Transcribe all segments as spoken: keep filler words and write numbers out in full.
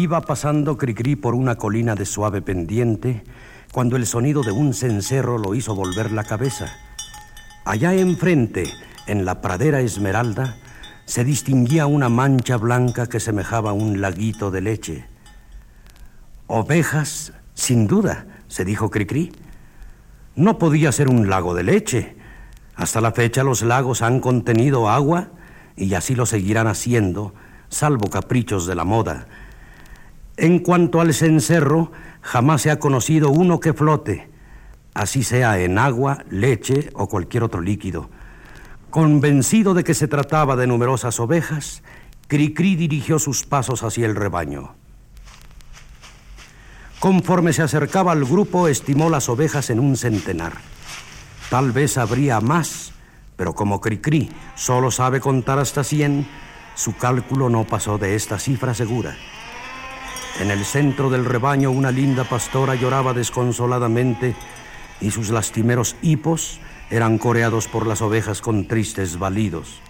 Iba pasando Cricri por una colina de suave pendiente cuando el sonido de un cencerro lo hizo volver la cabeza. Allá enfrente, en la pradera esmeralda, se distinguía una mancha blanca que semejaba un laguito de leche. Ovejas, sin duda, se dijo Cricri. No podía ser un lago de leche. Hasta la fecha los lagos han contenido agua y así lo seguirán haciendo, salvo caprichos de la moda. En cuanto al cencerro, jamás se ha conocido uno que flote, así sea en agua, leche o cualquier otro líquido. Convencido de que se trataba de numerosas ovejas, Cricri dirigió sus pasos hacia el rebaño. Conforme se acercaba al grupo, estimó las ovejas en un centenar. Tal vez habría más, pero como Cricri solo sabe contar hasta cien, su cálculo no pasó de esta cifra segura. En el centro del rebaño una linda pastora lloraba desconsoladamente y sus lastimeros hipos eran coreados por las ovejas con tristes balidos.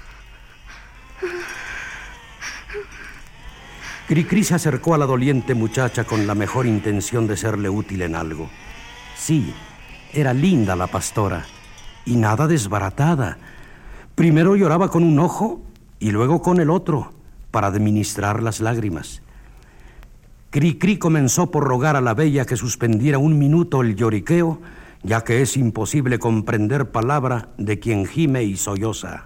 Cricri se acercó a la doliente muchacha con la mejor intención de serle útil en algo. Sí, era linda la pastora y nada desbaratada. Primero lloraba con un ojo y luego con el otro para administrar las lágrimas. Cricri comenzó por rogar a la bella que suspendiera un minuto el lloriqueo, ya que es imposible comprender palabra de quien gime y solloza.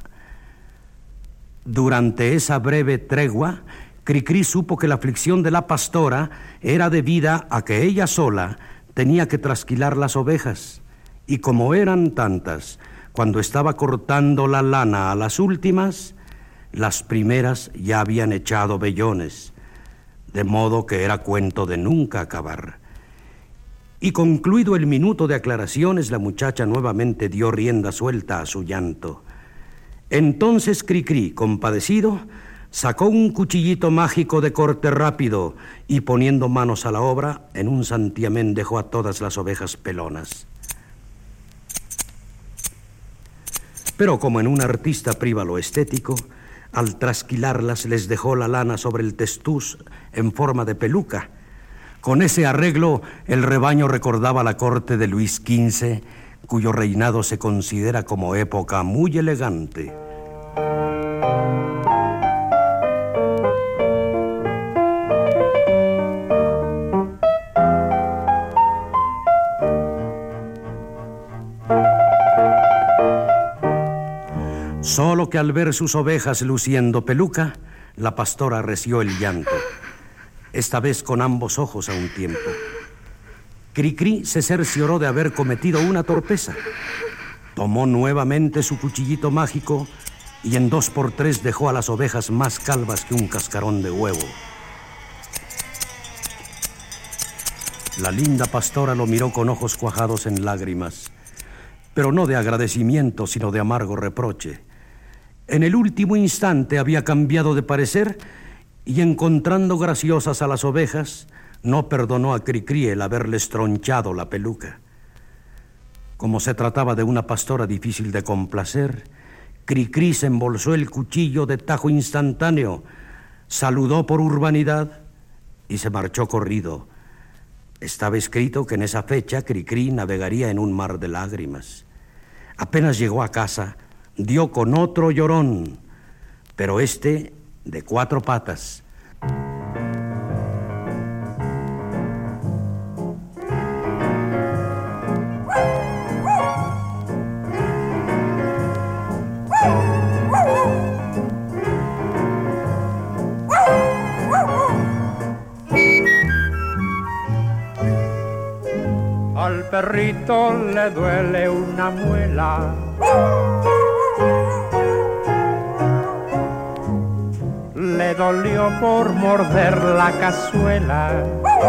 Durante esa breve tregua, Cricri supo que la aflicción de la pastora era debida a que ella sola tenía que trasquilar las ovejas, y como eran tantas, cuando estaba cortando la lana a las últimas, las primeras ya habían echado vellones, de modo que era cuento de nunca acabar. Y concluido el minuto de aclaraciones, la muchacha nuevamente dio rienda suelta a su llanto. Entonces Cricri, compadecido, sacó un cuchillito mágico de corte rápido y poniendo manos a la obra, en un santiamén dejó a todas las ovejas pelonas. Pero como en un artista priva lo estético, al trasquilarlas les dejó la lana sobre el testuz en forma de peluca. Con ese arreglo, el rebaño recordaba la corte de Luis quince, cuyo reinado se considera como época muy elegante. Solo que al ver sus ovejas luciendo peluca, la pastora arreció el llanto, esta vez con ambos ojos a un tiempo. Cricri se cercioró de haber cometido una torpeza. Tomó nuevamente su cuchillito mágico y en dos por tres dejó a las ovejas más calvas que un cascarón de huevo. La linda pastora lo miró con ojos cuajados en lágrimas, pero no de agradecimiento, sino de amargo reproche. En el último instante había cambiado de parecer y, encontrando graciosas a las ovejas, no perdonó a Cricri el haberles tronchado la peluca. Como se trataba de una pastora difícil de complacer, Cricri se embolsó el cuchillo de tajo instantáneo, saludó por urbanidad y se marchó corrido. Estaba escrito que en esa fecha Cricri navegaría en un mar de lágrimas. Apenas llegó a casa, dio con otro llorón, pero este de cuatro patas. Al perrito le duele una muela, le dolió por morder la cazuela.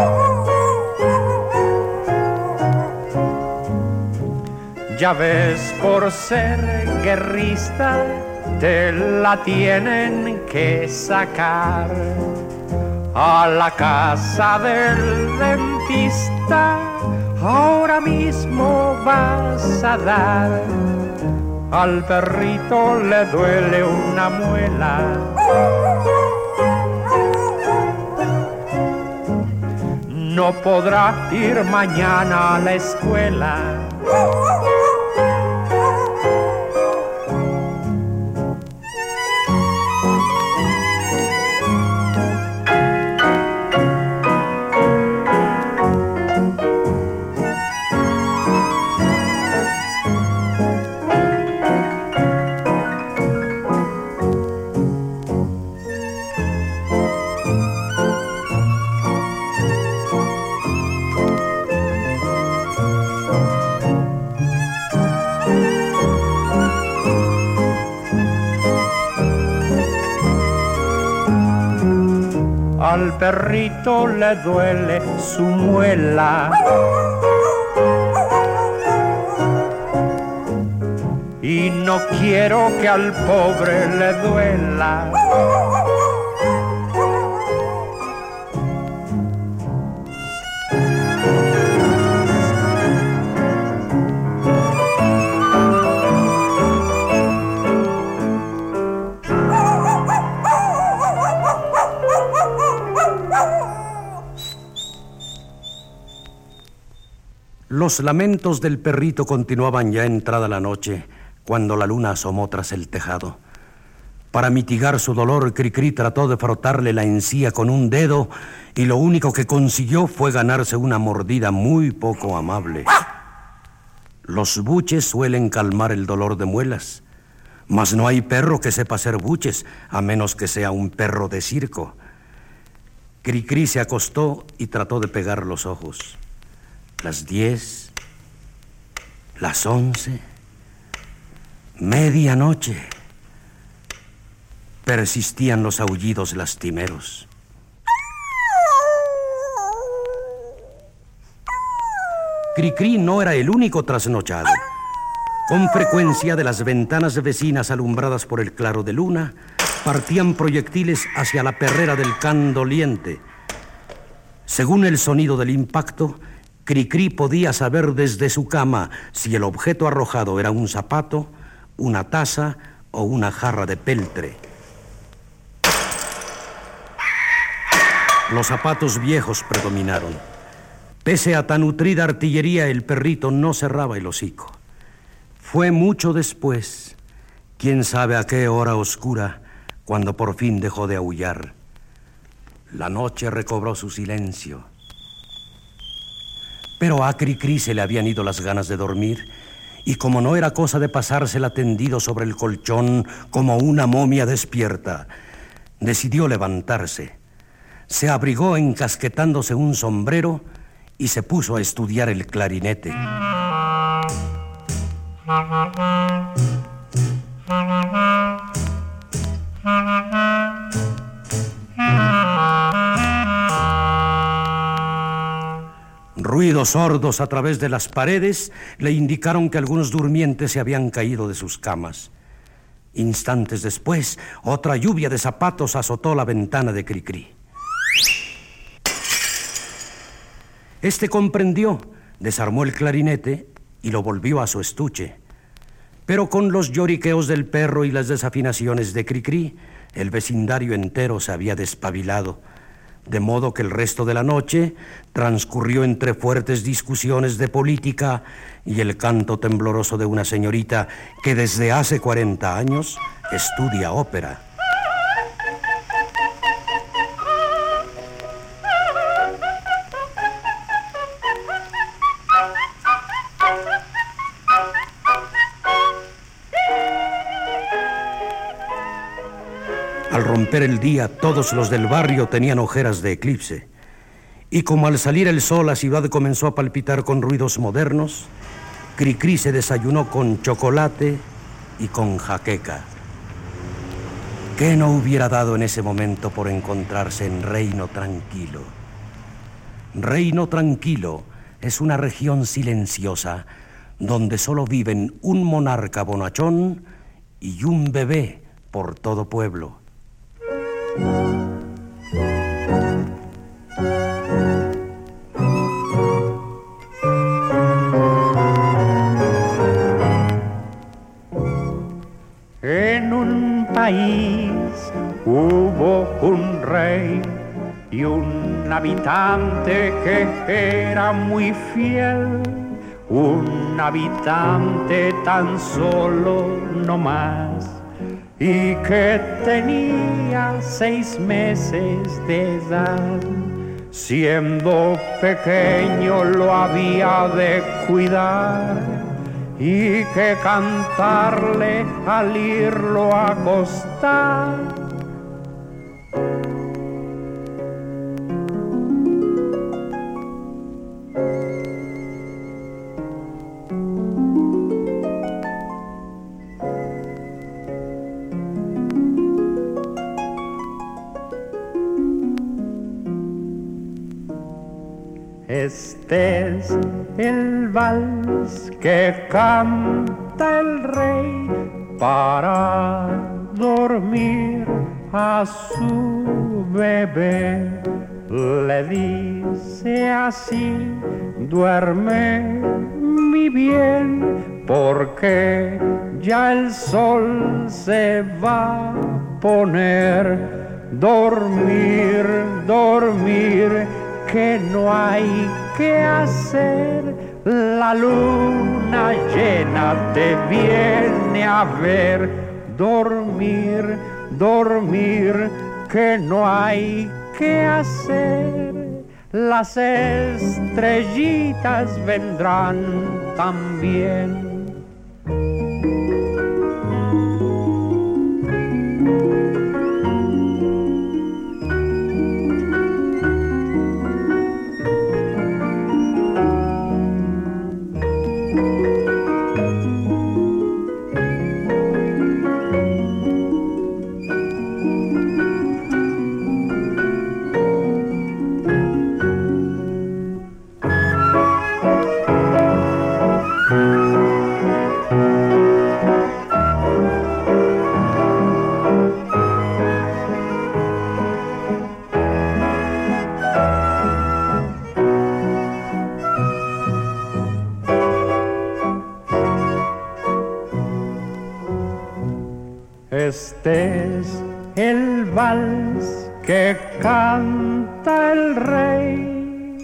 Ya ves, por ser guerrista te la tienen que sacar a la casa del dentista. Ahora mismo vas a dar, al perrito le duele una muela. no podrá ir mañana a la escuela. Al perrito le duele su muela y no quiero que al pobre le duela. Los lamentos del perrito continuaban ya entrada la noche, cuando la luna asomó tras el tejado. Para mitigar su dolor, Cricri trató de frotarle la encía con un dedo y lo único que consiguió fue ganarse una mordida muy poco amable. Los buches suelen calmar el dolor de muelas, mas no hay perro que sepa hacer buches, a menos que sea un perro de circo. Cricri se acostó y trató de pegar los ojos. Las diez, las once, medianoche. Persistían los aullidos lastimeros. Cricri no era el único trasnochado. Con frecuencia, de las ventanas vecinas alumbradas por el claro de luna, partían proyectiles hacia la perrera del can doliente. Según el sonido del impacto, Cricri podía saber desde su cama si el objeto arrojado era un zapato, una taza o una jarra de peltre. Los zapatos viejos predominaron. Pese a tan nutrida artillería, el perrito no cerraba el hocico. Fue mucho después, quién sabe a qué hora oscura, cuando por fin dejó de aullar. La noche recobró su silencio. Pero a Cricri se le habían ido las ganas de dormir, y como no era cosa de pasársela tendido sobre el colchón como una momia despierta, decidió levantarse. Se abrigó encasquetándose un sombrero y se puso a estudiar el clarinete. Ruidos sordos a través de las paredes le indicaron que algunos durmientes se habían caído de sus camas. Instantes después, otra lluvia de zapatos azotó la ventana de Cricri. Este comprendió, desarmó el clarinete y lo volvió a su estuche. Pero con los lloriqueos del perro y las desafinaciones de Cricri, el vecindario entero se había despabilado, de modo que el resto de la noche transcurrió entre fuertes discusiones de política y el canto tembloroso de una señorita que desde hace cuarenta años estudia ópera. Al romper el día, todos los del barrio tenían ojeras de eclipse. Y como al salir el sol la ciudad comenzó a palpitar con ruidos modernos, Cricri se desayunó con chocolate y con jaqueca. ¿Qué no hubiera dado en ese momento por encontrarse en Reino Tranquilo? Reino Tranquilo es una región silenciosa donde solo viven un monarca bonachón y un bebé por todo pueblo. En un país hubo un rey y una habitante que era muy fiel, un habitante tan solo no más, y que tenía seis meses de edad. Siendo pequeño lo había de cuidar y que cantarle al irlo a acostar. Este es el vals que canta el rey para dormir a su bebé. Le dice así: duerme mi bien, porque ya el sol se va a poner. Dormir, dormir, que no hay que hacer, la luna llena te viene a ver. Dormir, dormir, que no hay que hacer, las estrellitas vendrán también. Este es el vals que canta el rey.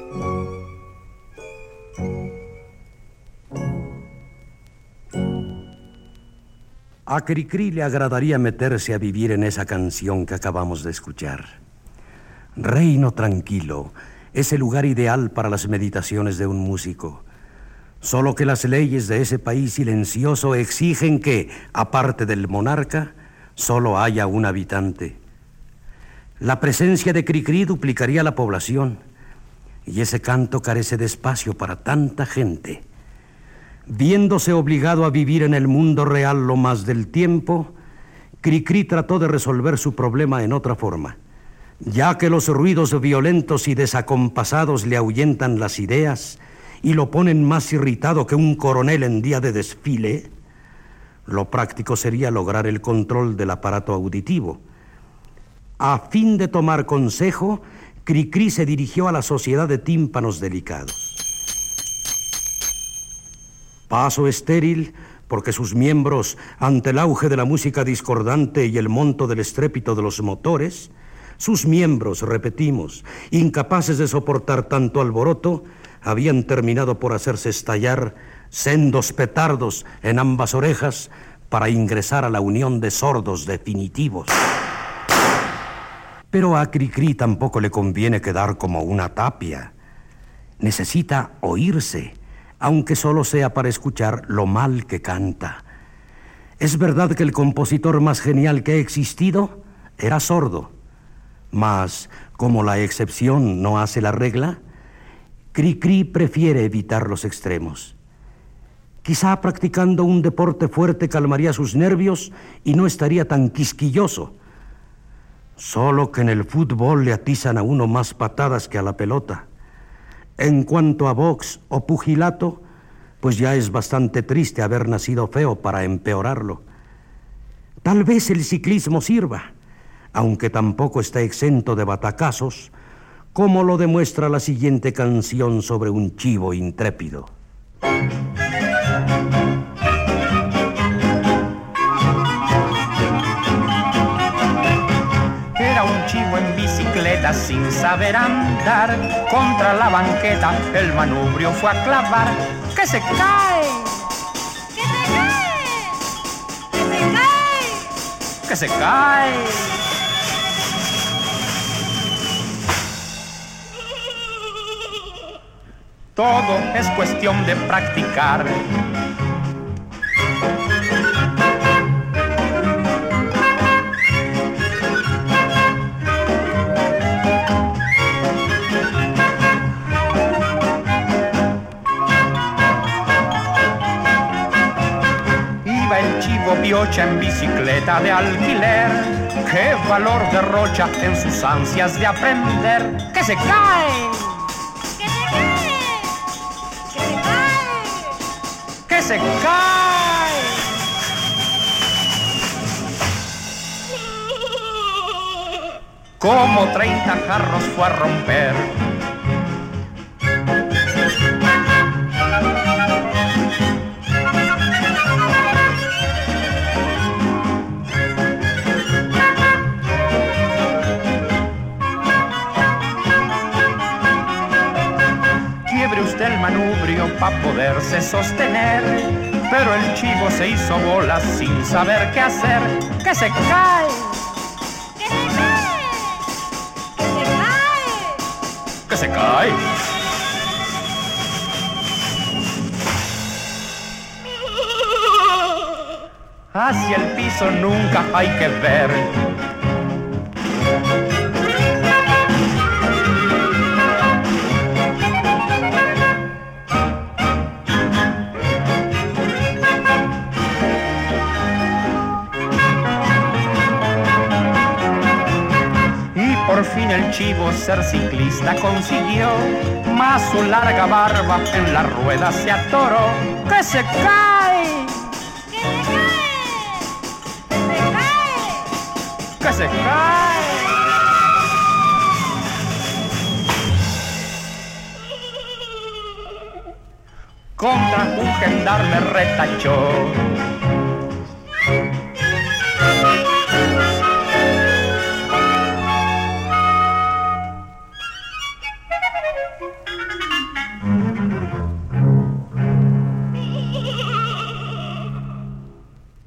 A Cricri le agradaría meterse a vivir en esa canción que acabamos de escuchar. Reino tranquilo es el lugar ideal para las meditaciones de un músico. Solo que las leyes de ese país silencioso exigen que, aparte del monarca, solo haya un habitante. La presencia de Cricri duplicaría la población, y ese canto carece de espacio para tanta gente. Viéndose obligado a vivir en el mundo real lo más del tiempo, Cricri trató de resolver su problema en otra forma. Ya que los ruidos violentos y desacompasados le ahuyentan las ideas y lo ponen más irritado que un coronel en día de desfile, lo práctico sería lograr el control del aparato auditivo. A fin de tomar consejo, Cricri se dirigió a la Sociedad de Tímpanos Delicados. Paso estéril, porque sus miembros, ante el auge de la música discordante y el monto del estrépito de los motores, sus miembros, repetimos, incapaces de soportar tanto alboroto, habían terminado por hacerse estallar sendos petardos en ambas orejas para ingresar a la unión de sordos definitivos. Pero a Cricri tampoco le conviene quedar como una tapia. Necesita oírse, aunque solo sea para escuchar lo mal que canta. Es verdad que el compositor más genial que ha existido era sordo, mas como la excepción no hace la regla, Cricri prefiere evitar los extremos. Quizá practicando un deporte fuerte calmaría sus nervios y no estaría tan quisquilloso. Solo que en el fútbol le atizan a uno más patadas que a la pelota. En cuanto a box o pugilato, pues ya es bastante triste haber nacido feo para empeorarlo. Tal vez el ciclismo sirva, aunque tampoco está exento de batacazos, como lo demuestra la siguiente canción sobre un chivo intrépido. Era un chivo en bicicleta sin saber andar. Contra la banqueta el manubrio fue a clavar. ¡Que se cae! ¡Que se cae! ¡Que se cae! ¡Que se cae! Todo es cuestión de practicar. Iba el chivo piocha en bicicleta de alquiler. ¡Qué valor derrocha en sus ansias de aprender! ¡Que se cae! ¡Que se cae! Como treinta jarros fue a romper. Quiebre usted el manubrio pa' poderse sostener, pero el chivo se hizo bolas sin saber qué hacer. ¡Que se cae! ¡Que se cae! ¡Que se cae! ¡Que se cae! Hacia el piso nunca hay que ver. Por fin el chivo ser ciclista consiguió, mas su larga barba en la rueda se atoró. ¡Que se cae! ¡Que se cae! ¡Que se cae! Contra un gendarme retachó.